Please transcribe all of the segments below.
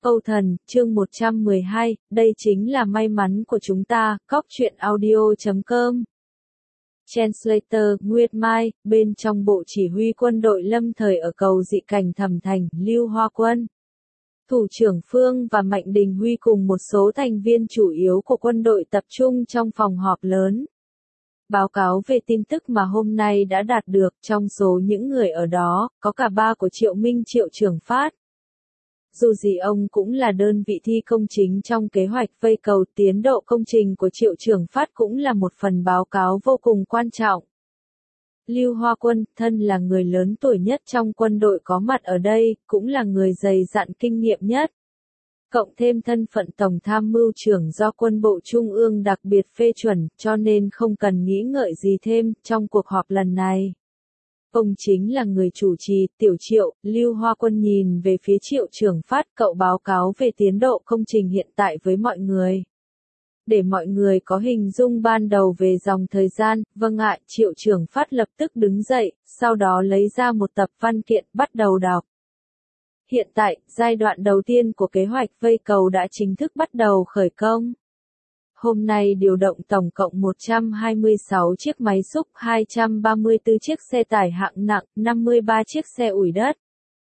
Âu Thần, chương 112, đây chính là may mắn của chúng ta, Cóc truyện audio.com. Translator, Nguyệt Mai, bên trong bộ chỉ huy quân đội lâm thời ở cầu Dị Cảnh Thẩm Thành, Lưu Hoa Quân. Thủ trưởng Phương và Mạnh Đình Huy cùng một số thành viên chủ yếu của quân đội tập trung trong phòng họp lớn. Báo cáo về tin tức mà hôm nay đã đạt được, trong số những người ở đó, có cả ba của Triệu Minh Triệu Trường Phát. Dù gì ông cũng là đơn vị thi công chính trong kế hoạch vây cầu, tiến độ công trình của Triệu Trường Phát cũng là một phần báo cáo vô cùng quan trọng. Lưu Hoa Quân, thân là người lớn tuổi nhất trong quân đội có mặt ở đây, cũng là người dày dặn kinh nghiệm nhất. Cộng thêm thân phận Tổng Tham mưu trưởng do Quân bộ Trung ương đặc biệt phê chuẩn, cho nên không cần nghĩ ngợi gì thêm trong cuộc họp lần này. Ông chính là người chủ trì, Tiểu Triệu. Lưu Hoa Quân nhìn về phía Triệu Trường Phát, cậu báo cáo về tiến độ công trình hiện tại với mọi người. Để mọi người có hình dung ban đầu về dòng thời gian, vâng ạ, Triệu Trường Phát lập tức đứng dậy, sau đó lấy ra một tập văn kiện, bắt đầu đọc. Hiện tại, giai đoạn đầu tiên của kế hoạch vây cầu đã chính thức bắt đầu khởi công. Hôm nay điều động tổng cộng 126 chiếc máy xúc, 234 chiếc xe tải hạng nặng, 53 chiếc xe ủi đất.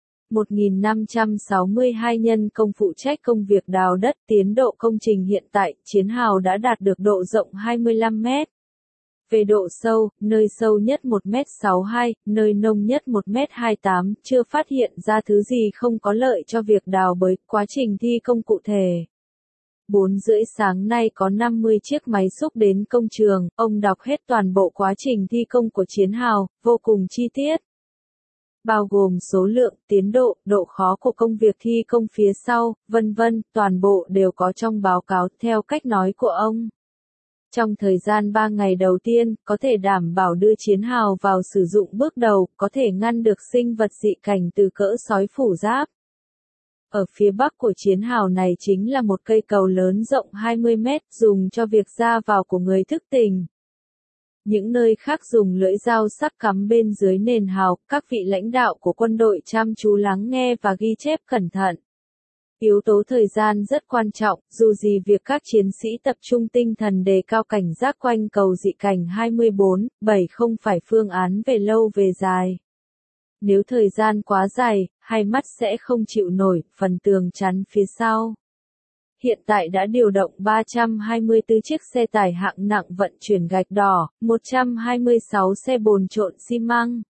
1.562 nhân công phụ trách công việc đào đất. Tiến độ công trình hiện tại, chiến hào đã đạt được độ rộng 25 mét. Về độ sâu, nơi sâu nhất 1m62, nơi nông nhất 1m28, chưa phát hiện ra thứ gì không có lợi cho việc đào bới. Quá trình thi công cụ thể. 4 rưỡi sáng nay có 50 chiếc máy xúc đến công trường, ông đọc hết toàn bộ quá trình thi công của chiến hào, vô cùng chi tiết. Bao gồm số lượng, tiến độ, độ khó của công việc thi công phía sau, vân vân, toàn bộ đều có trong báo cáo theo cách nói của ông. Trong thời gian 3 ngày đầu tiên, có thể đảm bảo đưa chiến hào vào sử dụng bước đầu, có thể ngăn được sinh vật dị cảnh từ cỡ sói phủ giáp. Ở phía bắc của chiến hào này chính là một cây cầu lớn rộng 20 mét, dùng cho việc ra vào của người thức tỉnh. Những nơi khác dùng lưỡi dao sắc cắm bên dưới nền hào, các vị lãnh đạo của quân đội chăm chú lắng nghe và ghi chép cẩn thận. Yếu tố thời gian rất quan trọng, dù gì việc các chiến sĩ tập trung tinh thần đề cao cảnh giác quanh cầu Dị Cảnh 24/7 không phải phương án về lâu về dài. Nếu thời gian quá dài, hai mắt sẽ không chịu nổi, phần tường chắn phía sau. Hiện tại đã điều động 324 chiếc xe tải hạng nặng vận chuyển gạch đỏ, 126 xe bồn trộn xi măng,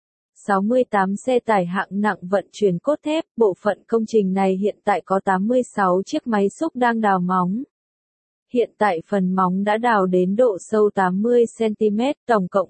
68 xe tải hạng nặng vận chuyển cốt thép. Bộ phận công trình này hiện tại có 86 chiếc máy xúc đang đào móng. Hiện tại phần móng đã đào đến độ sâu 80 cm, tổng cộng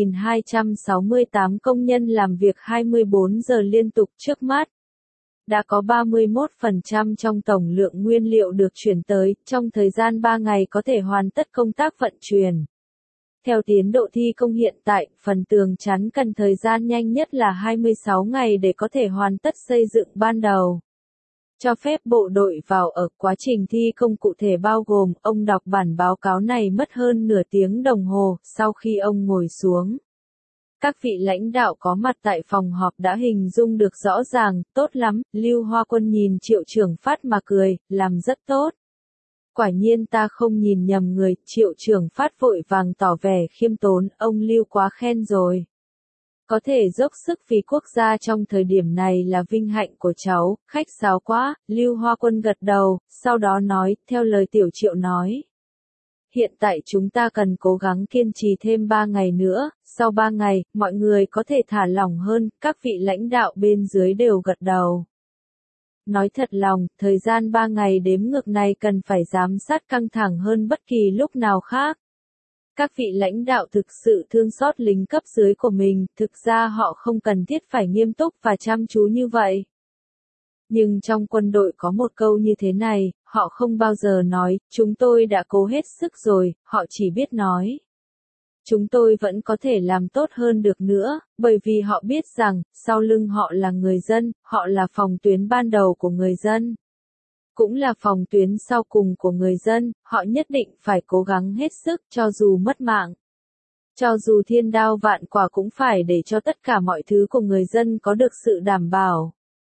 3.268 công nhân làm việc 24 giờ liên tục. Trước mắt đã có 31% trong tổng lượng nguyên liệu được chuyển tới, trong thời gian 3 ngày có thể hoàn tất công tác vận chuyển. Theo tiến độ thi công hiện tại, phần tường chắn cần thời gian nhanh nhất là 26 ngày để có thể hoàn tất xây dựng ban đầu. Cho phép bộ đội vào ở. Quá trình thi công cụ thể bao gồm, ông đọc bản báo cáo này mất hơn nửa tiếng đồng hồ. Sau khi ông ngồi xuống, các vị lãnh đạo có mặt tại phòng họp đã hình dung được rõ ràng. Tốt lắm, Lưu Hoa Quân nhìn Triệu Trường Phát mà cười, làm rất tốt. Quả nhiên ta không nhìn nhầm người. Triệu Trường Phát vội vàng tỏ vẻ khiêm tốn, ông Lưu quá khen rồi. Có thể dốc sức vì quốc gia trong thời điểm này là vinh hạnh của cháu. Khách sáo quá. Lưu Hoa Quân gật đầu, sau đó nói, theo lời Tiểu Triệu nói. Hiện tại chúng ta cần cố gắng kiên trì thêm 3 ngày nữa, sau 3 ngày, mọi người có thể thả lỏng hơn. Các vị lãnh đạo bên dưới đều gật đầu. Nói thật lòng, thời gian 3 ngày đếm ngược này cần phải giám sát căng thẳng hơn bất kỳ lúc nào khác. Các vị lãnh đạo thực sự thương xót lính cấp dưới của mình, thực ra họ không cần thiết phải nghiêm túc và chăm chú như vậy. Nhưng trong quân đội có một câu như thế này, họ không bao giờ nói, chúng tôi đã cố hết sức rồi, họ chỉ biết nói. Chúng tôi vẫn có thể làm tốt hơn được nữa, bởi vì họ biết rằng, sau lưng họ là người dân, họ là phòng tuyến ban đầu của người dân. Cũng là phòng tuyến sau cùng của người dân, họ nhất định phải cố gắng hết sức cho dù mất mạng. Cho dù thiên đao vạn quả cũng phải để cho tất cả mọi thứ của người dân có được sự đảm bảo.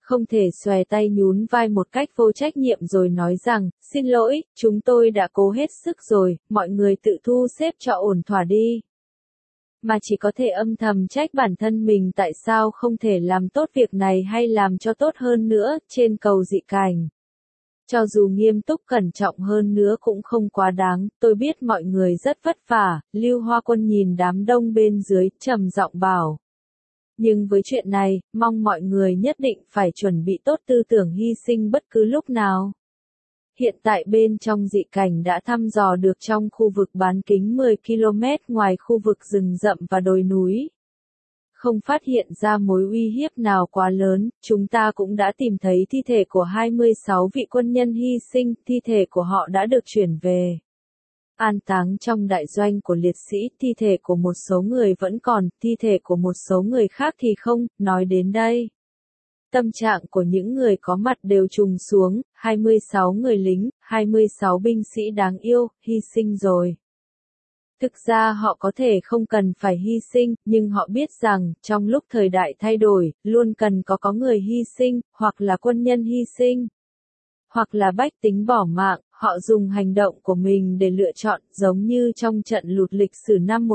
Không thể xòe tay nhún vai một cách vô trách nhiệm rồi nói rằng, xin lỗi, chúng tôi đã cố hết sức rồi, mọi người tự thu xếp cho ổn thỏa đi. Mà chỉ có thể âm thầm trách bản thân mình tại sao không thể làm tốt việc này hay làm cho tốt hơn nữa, trên cầu dị cảnh. Cho dù nghiêm túc cẩn trọng hơn nữa cũng không quá đáng, tôi biết mọi người rất vất vả, Lưu Hoa Quân nhìn đám đông bên dưới, trầm giọng bảo. Nhưng với chuyện này, mong mọi người nhất định phải chuẩn bị tốt tư tưởng hy sinh bất cứ lúc nào. Hiện tại bên trong dị cảnh đã thăm dò được trong khu vực bán kính 10 km ngoài khu vực rừng rậm và đồi núi. Không phát hiện ra mối uy hiếp nào quá lớn, chúng ta cũng đã tìm thấy thi thể của 26 vị quân nhân hy sinh, thi thể của họ đã được chuyển về. An táng trong đại doanh của liệt sĩ, thi thể của một số người vẫn còn, thi thể của một số người khác thì không, nói đến đây. Tâm trạng của những người có mặt đều trùng xuống, 26 người lính, 26 binh sĩ đáng yêu, hy sinh rồi. Thực ra họ có thể không cần phải hy sinh, nhưng họ biết rằng, trong lúc thời đại thay đổi, luôn cần có người hy sinh, hoặc là quân nhân hy sinh, hoặc là bách tính bỏ mạng, họ dùng hành động của mình để lựa chọn, giống như trong trận lụt lịch sử năm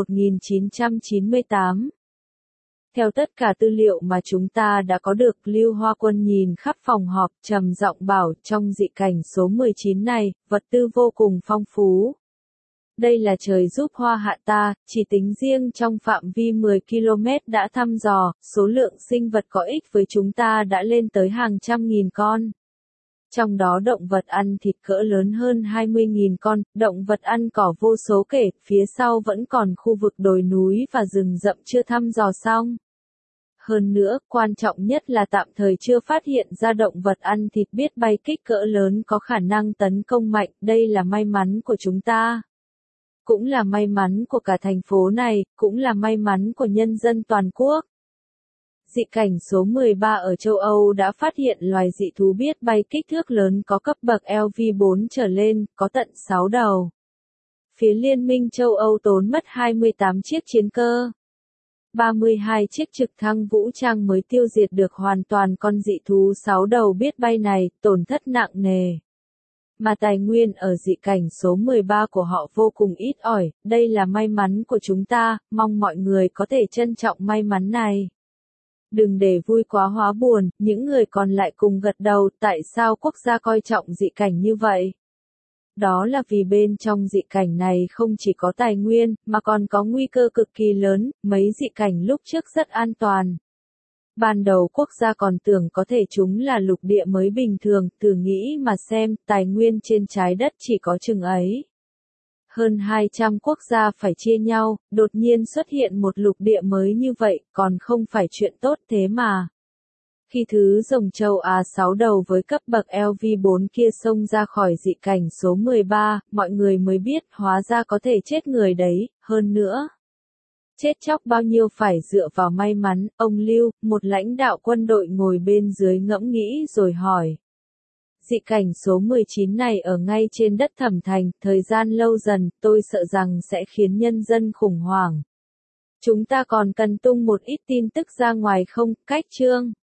1998. Theo tất cả tư liệu mà chúng ta đã có được, Lưu Hoa Quân nhìn khắp phòng họp, trầm giọng bảo, trong dị cảnh số 19 này, vật tư vô cùng phong phú. Đây là trời giúp hoa hạ ta, chỉ tính riêng trong phạm vi 10 km đã thăm dò, số lượng sinh vật có ích với chúng ta đã lên tới hàng trăm nghìn con. Trong đó động vật ăn thịt cỡ lớn hơn 20.000 con, động vật ăn cỏ vô số kể, phía sau vẫn còn khu vực đồi núi và rừng rậm chưa thăm dò xong. Hơn nữa, quan trọng nhất là tạm thời chưa phát hiện ra động vật ăn thịt biết bay kích cỡ lớn có khả năng tấn công mạnh, đây là may mắn của chúng ta. Cũng là may mắn của cả thành phố này, cũng là may mắn của nhân dân toàn quốc. Dị cảnh số 13 ở châu Âu đã phát hiện loài dị thú biết bay kích thước lớn có cấp bậc LV4 trở lên, có tận 6 đầu. Phía Liên minh châu Âu tốn mất 28 chiếc chiến cơ. 32 chiếc trực thăng vũ trang mới tiêu diệt được hoàn toàn con dị thú 6 đầu biết bay này, tổn thất nặng nề. Mà tài nguyên ở dị cảnh số 13 của họ vô cùng ít ỏi, đây là may mắn của chúng ta, mong mọi người có thể trân trọng may mắn này. Đừng để vui quá hóa buồn, những người còn lại cùng gật đầu, tại sao quốc gia coi trọng dị cảnh như vậy? Đó là vì bên trong dị cảnh này không chỉ có tài nguyên, mà còn có nguy cơ cực kỳ lớn, mấy dị cảnh lúc trước rất an toàn. Ban đầu quốc gia còn tưởng có thể chúng là lục địa mới bình thường, thử nghĩ mà xem, tài nguyên trên trái đất chỉ có chừng ấy. Hơn 200 quốc gia phải chia nhau, đột nhiên xuất hiện một lục địa mới như vậy, còn không phải chuyện tốt thế mà. Khi thứ rồng châu Á 6 đầu với cấp bậc LV4 kia xông ra khỏi dị cảnh số 13, mọi người mới biết hóa ra có thể chết người đấy, hơn nữa. Chết chóc bao nhiêu phải dựa vào may mắn, ông Lưu, một lãnh đạo quân đội ngồi bên dưới ngẫm nghĩ rồi hỏi. Dị cảnh số 19 này ở ngay trên đất Thẩm Thành, thời gian lâu dần, tôi sợ rằng sẽ khiến nhân dân khủng hoảng. Chúng ta còn cần tung một ít tin tức ra ngoài không, cách chương.